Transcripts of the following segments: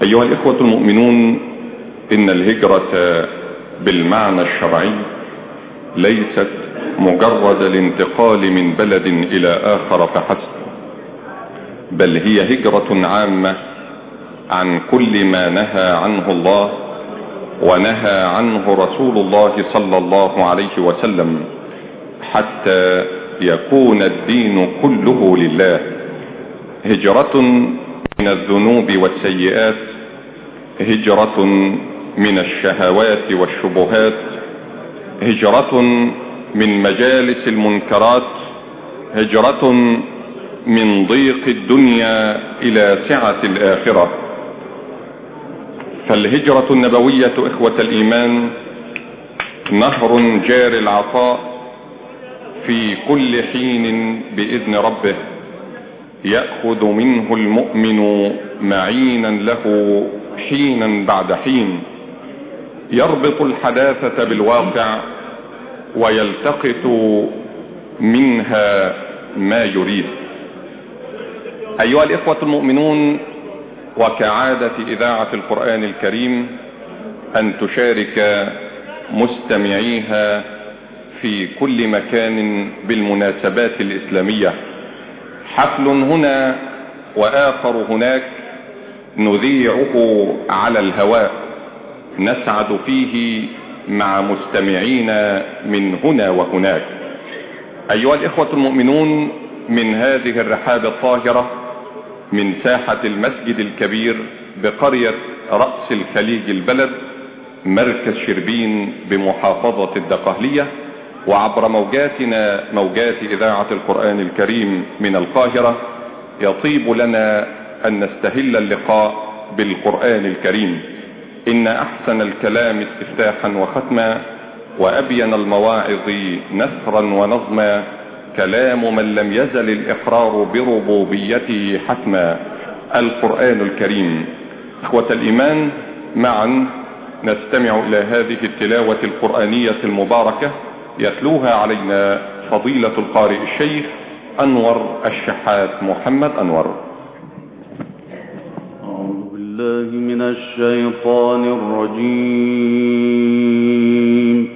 أيها الإخوة المؤمنون، إن الهجرة بالمعنى الشرعي ليست مجرد الانتقال من بلد إلى آخر فحسب، بل هي هجرة عامة عن كل ما نهى عنه الله ونهى عنه رسول الله صلى الله عليه وسلم، حتى يكون الدين كله لله. هجرة من الذنوب والسيئات، هجرة من الشهوات والشبهات، هجرة من مجالس المنكرات، هجرة من ضيق الدنيا إلى سعة الآخرة. فالهجرة النبوية إخوة الإيمان نهر جار العطاء في كل حين بإذن ربه، يأخذ منه المؤمن معينا له حينا بعد حين، يربط الحداثة بالواقع ويلتقط منها ما يريد. أيها الإخوة المؤمنون، وكعادة إذاعة القرآن الكريم أن تشارك مستمعيها في كل مكان بالمناسبات الإسلامية، حفل هنا وآخر هناك نذيعه على الهواء، نسعد فيه مع مستمعينا من هنا وهناك. أيها الإخوة المؤمنون، من هذه الرحاب الطاهرة من ساحة المسجد الكبير بقرية رأس الخليج البلد مركز شربين بمحافظة الدقهلية، وعبر موجاتنا موجات إذاعة القرآن الكريم من القاهرة، يطيب لنا أن نستهل اللقاء بالقرآن الكريم. إن أحسن الكلام استفتاحا وختما، وأبين المواعظ نثرا ونظما، كلام من لم يزل الإقرار بربوبيته حتما، القرآن الكريم. إخوة الإيمان، معا نستمع إلى هذه التلاوة القرآنية المباركة يتلوها علينا فضيلة القارئ الشيخ أنور الشحات محمد أنور. أعوذ بالله من الشيطان الرجيم.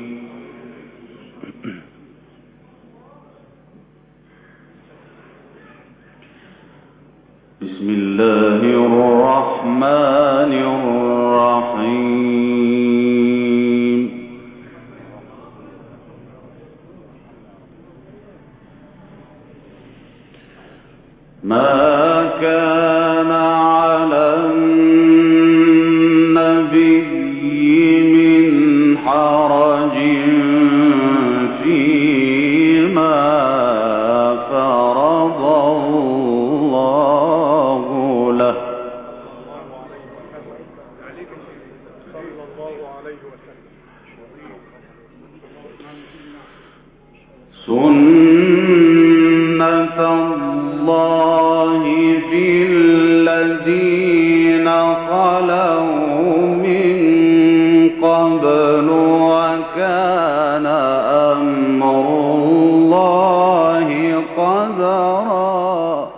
بسم الله الرحمن الرحيم. ما كان على النبي من حرج فيما فرض الله له، سنة الله في الذين خلوا من قبل، وكان أمر الله قدرا.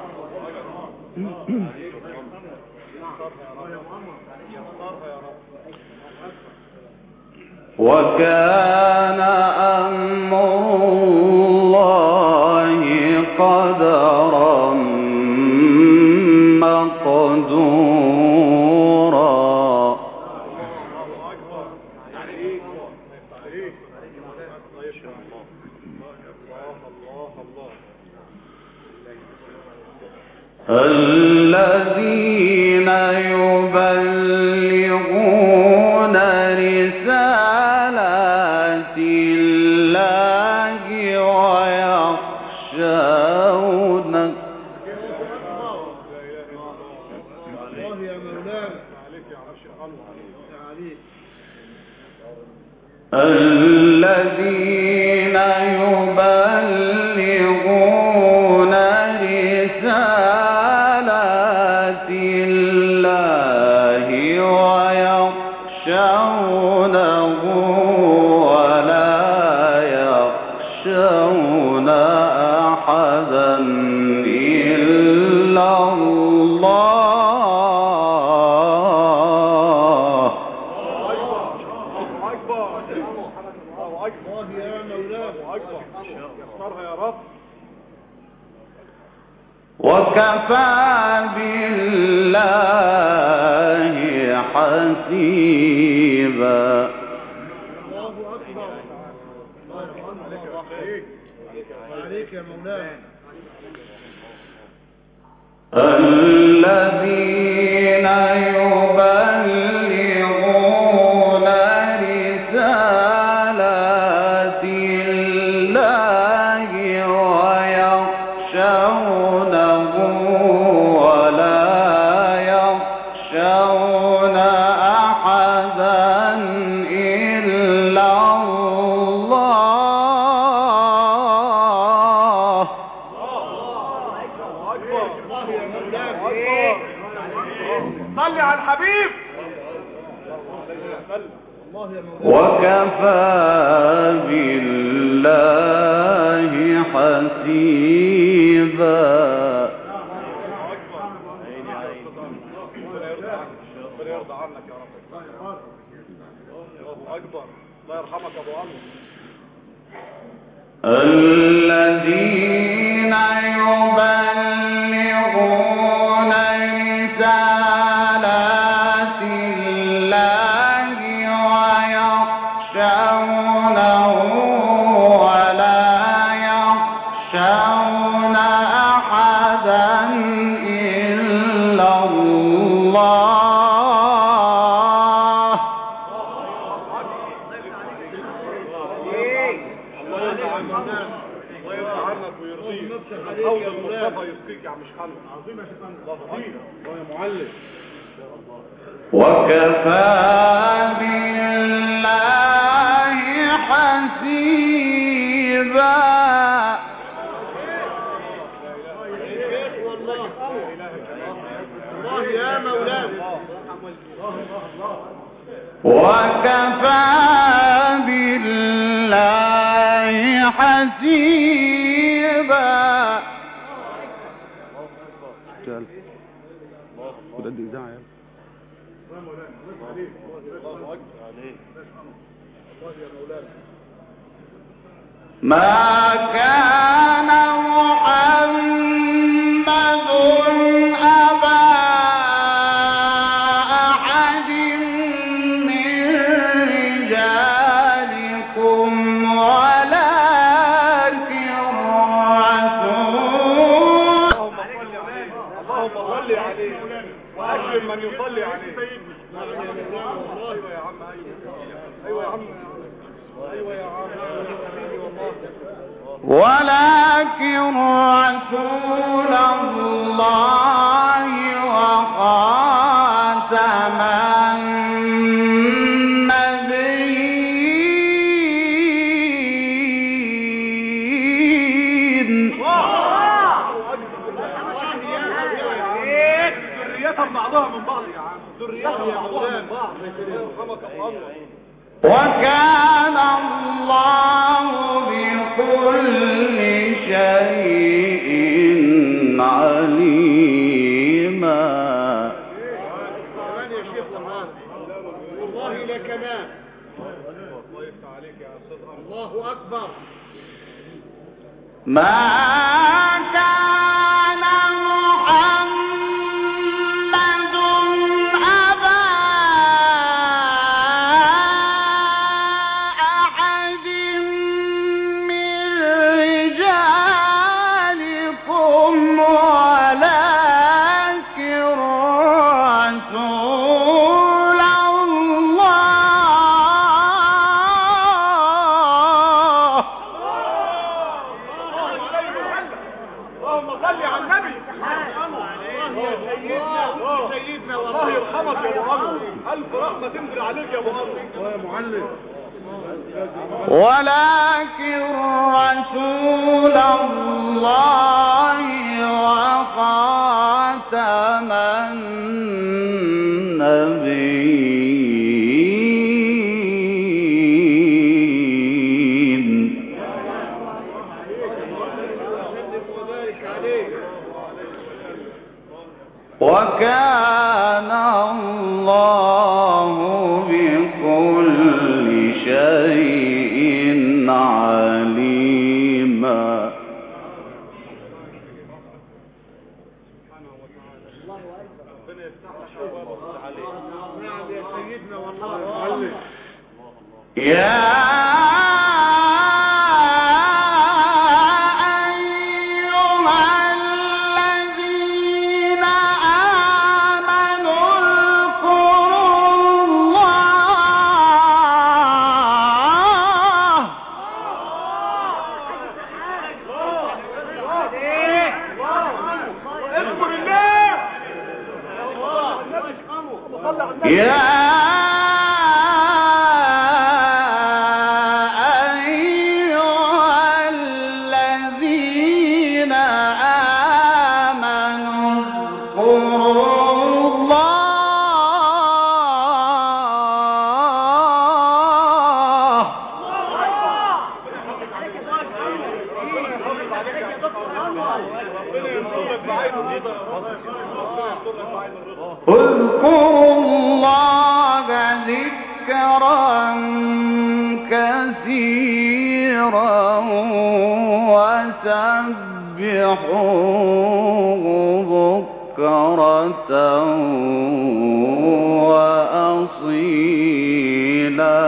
وكان أمر الله قدرا مقدورا. الذين يبلغون رسالات الله ويخشونه، الذين يبلغون رسالات الله ويخشونه ولا يخشون أحدا إلا الله وكفى بالله حسيبا. الذين يبلغون رسالات الله ويخشونه ولا يخشون أحدا إلا الله. صل على الحبيب. وكفى بالله حسيبا. الذين يبلغون رسالات الله ويخشونه ولا يخشون أحدا إلا الله. وكفى بالله حسيبا. وكفى بالله حسيبا. ما كان محمد أبا أحد من رجالكم ولكن رسول. اللهم صل عليه واكرم من يصلي عليه. ايوه يا عم، ايوه يا عم، ايوه يا عم، ولكن رسول الله وخاتم النبيين. ذريتهم بعضها من بعض يا عم، ذريتهم بعضها من بعض. وكان الله بكل شيء عليما. كمان يا شيخ والله لا كمان. الله يفتح عليك يا استاذ. الله اكبر. ما كان محمد أبا أحد من رجالكم ولكن رسول الله. اللهم صل على النبي. سيدنا والله يرحمك يا ابو عمرو. الف رحمه تنزل عليك يا ابو عمرو. يا معلم. ولكن رسول الله وخاتم النبيين. وكان الله بكل شيء عليما. نعم يا سيدنا والله. يا اذكروا الله ذكرا كثيرا وسبحوه بكرة وأصيلا.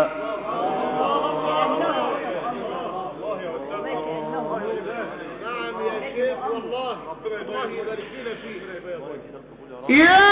نعم يا شيخ والله ربنا يبارك فينا فيه. يا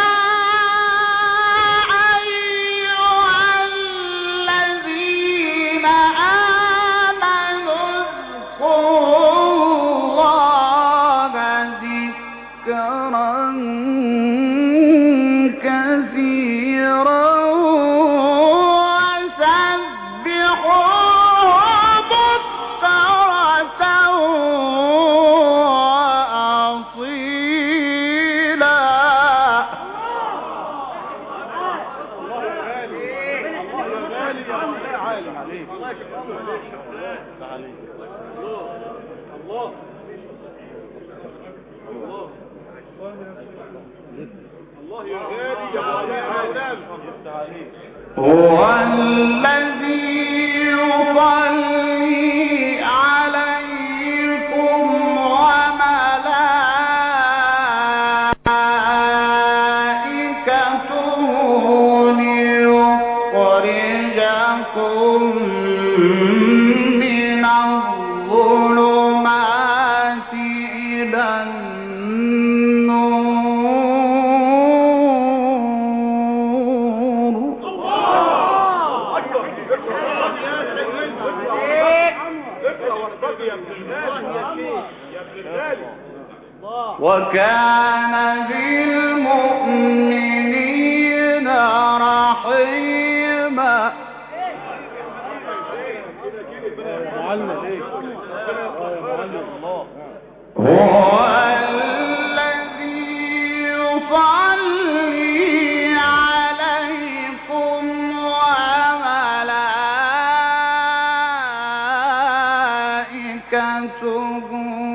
هو الذي يصلي عليكم وملائكته ليخرجكم من الظلمات إلى وكان بالمؤمنين رحيما. هو الذي يصلي عليكم وملائكته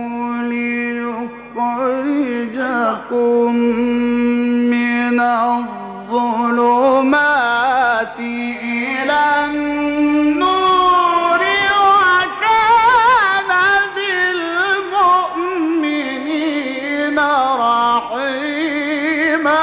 ليخرجكم من الظلمات إلى النور وكان بالمؤمنين رحيما.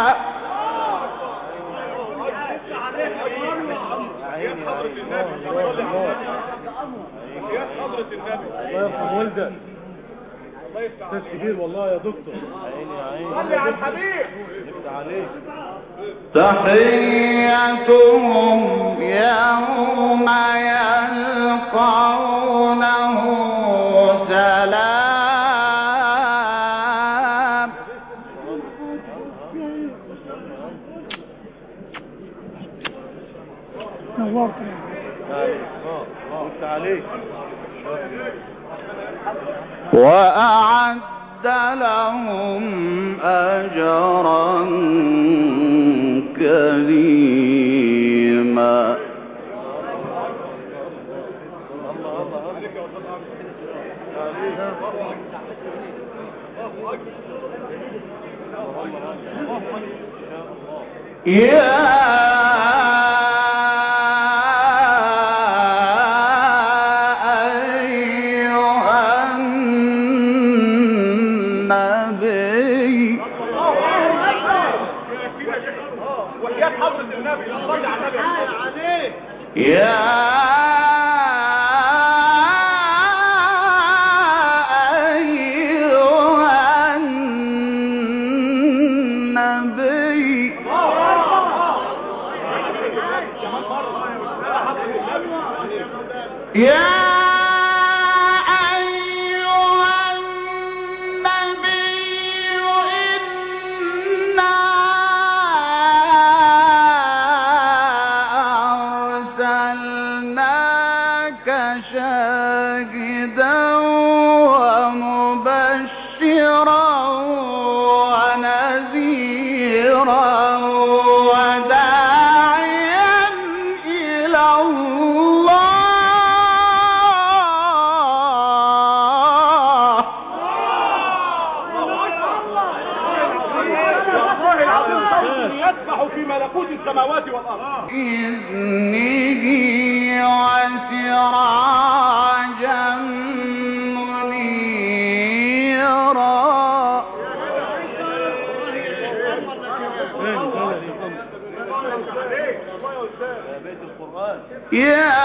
يا حضرة النبي الله يرحم والدك. الله يفتح عليك. كبير والله يا دكتور. صلي على الحبيب. يفتح عليك. تحيتهم يوم يلقونه سلام. وأعد لهم أجرا كريما. يا وحياة حضرة النبي صلي على النبي السماوات والأرض بإذنه وسراجا منيرا يا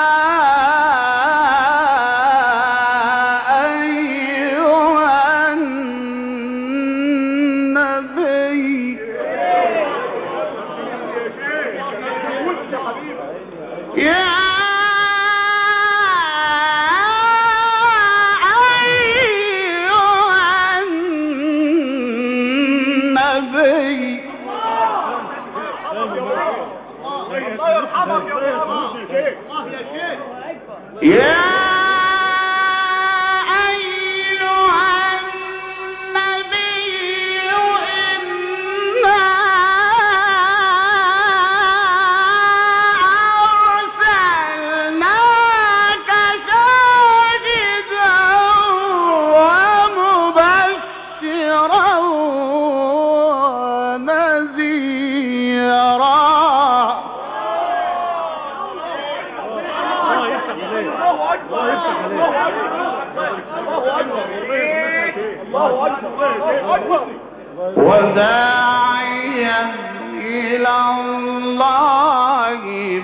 وداعيا إلى الله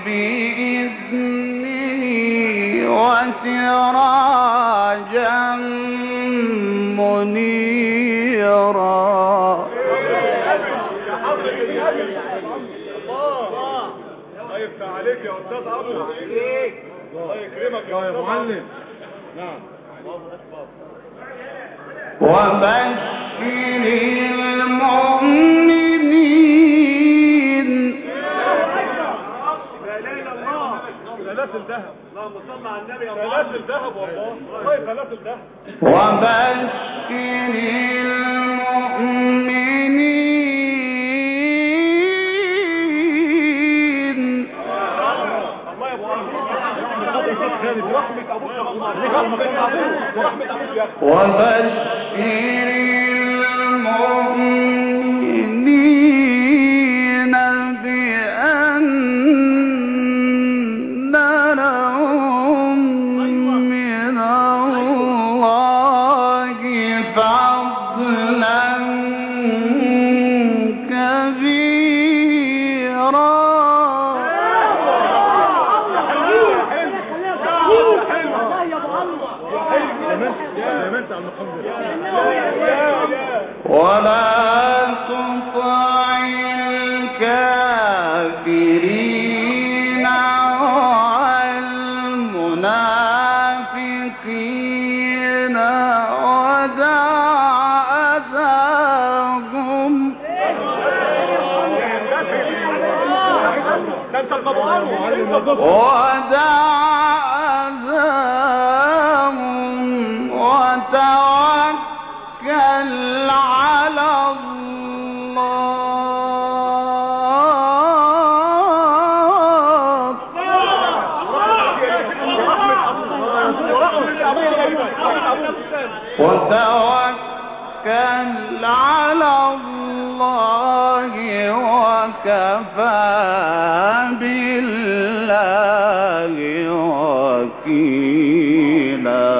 بإذنه وسراجا منيرا. الله يفتح عليك يا أستاذ عبد. الله يكرمك يا معلم. نعم. وبشر المؤمنين. سلاسل ذهب. اللهم صل على النبي. سلاسل ذهب والله. سلاسل ذهب. وبشر المؤمنين. الله يا ابو رحمة ابوك ورحمة ابوك يا اخي. وبشر المؤمنين بأن لهم من الله فضلا كبيرا. ولا تطع الكافرين والمنافقين ودع أذاهم. ودع أذاهم وتوكل على وتوكل على الله وكفى بالله وكيلا.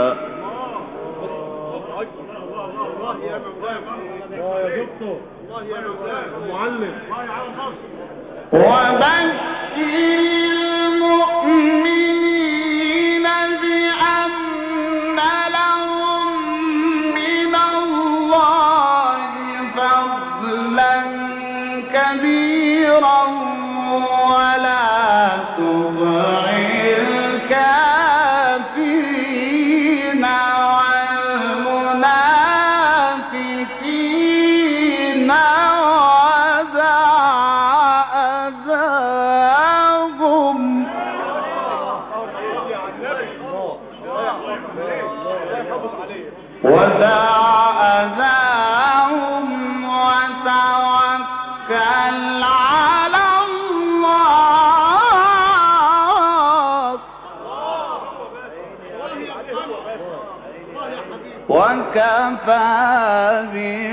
الله يا دكتور. الله يا معلم. وكفى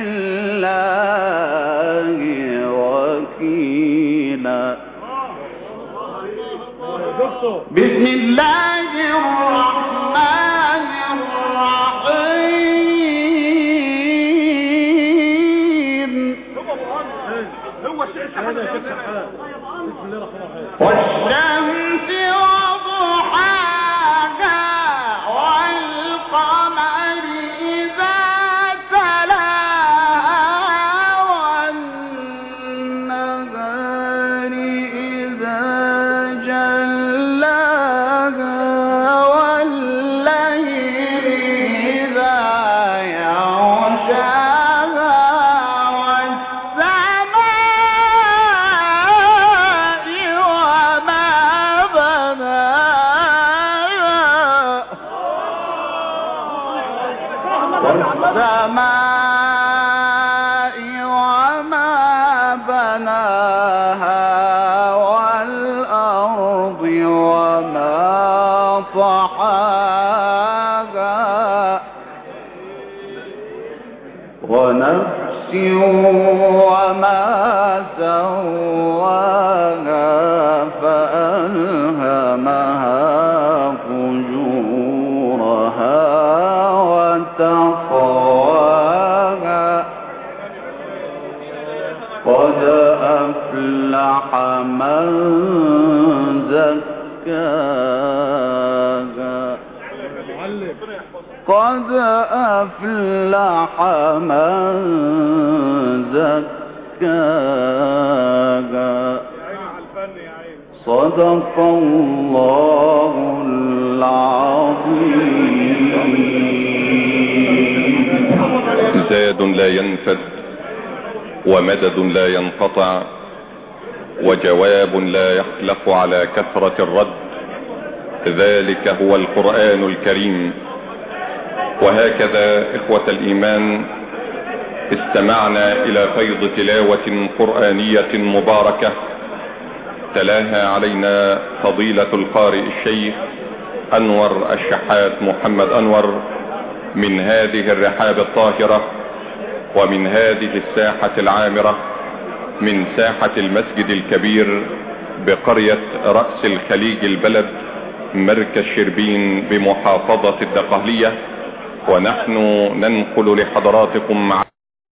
بالله وكيلا. بسم الله الرحمن الرحيم. والشمس وضحاها والقمر إذا تلاها والنهار إذا جلاها والليل إذا يغشاها والسماء وما بناها والأرض وما طحاها ونفس وما سواها فألهمها فجورها وتقواها. قد أفلح من زكاها قد أفلح من زكاها. صدق الله العظيم. زاد لا ينفد ومدد لا ينقطع وجواب لا يخلف على كثرة الرد. ذلك هو القرآن الكريم. وهكذا إخوة الإيمان استمعنا إلى فيض تلاوة قرآنية مباركة تلاها علينا فضيلة القارئ الشيخ أنور الشحات محمد أنور من هذه الرحاب الطاهرة ومن هذه الساحة العامرة، من ساحة المسجد الكبير بقرية رأس الخليج البلد مركز شربين بمحافظة الدقهلية. ونحن ننقل لحضراتكم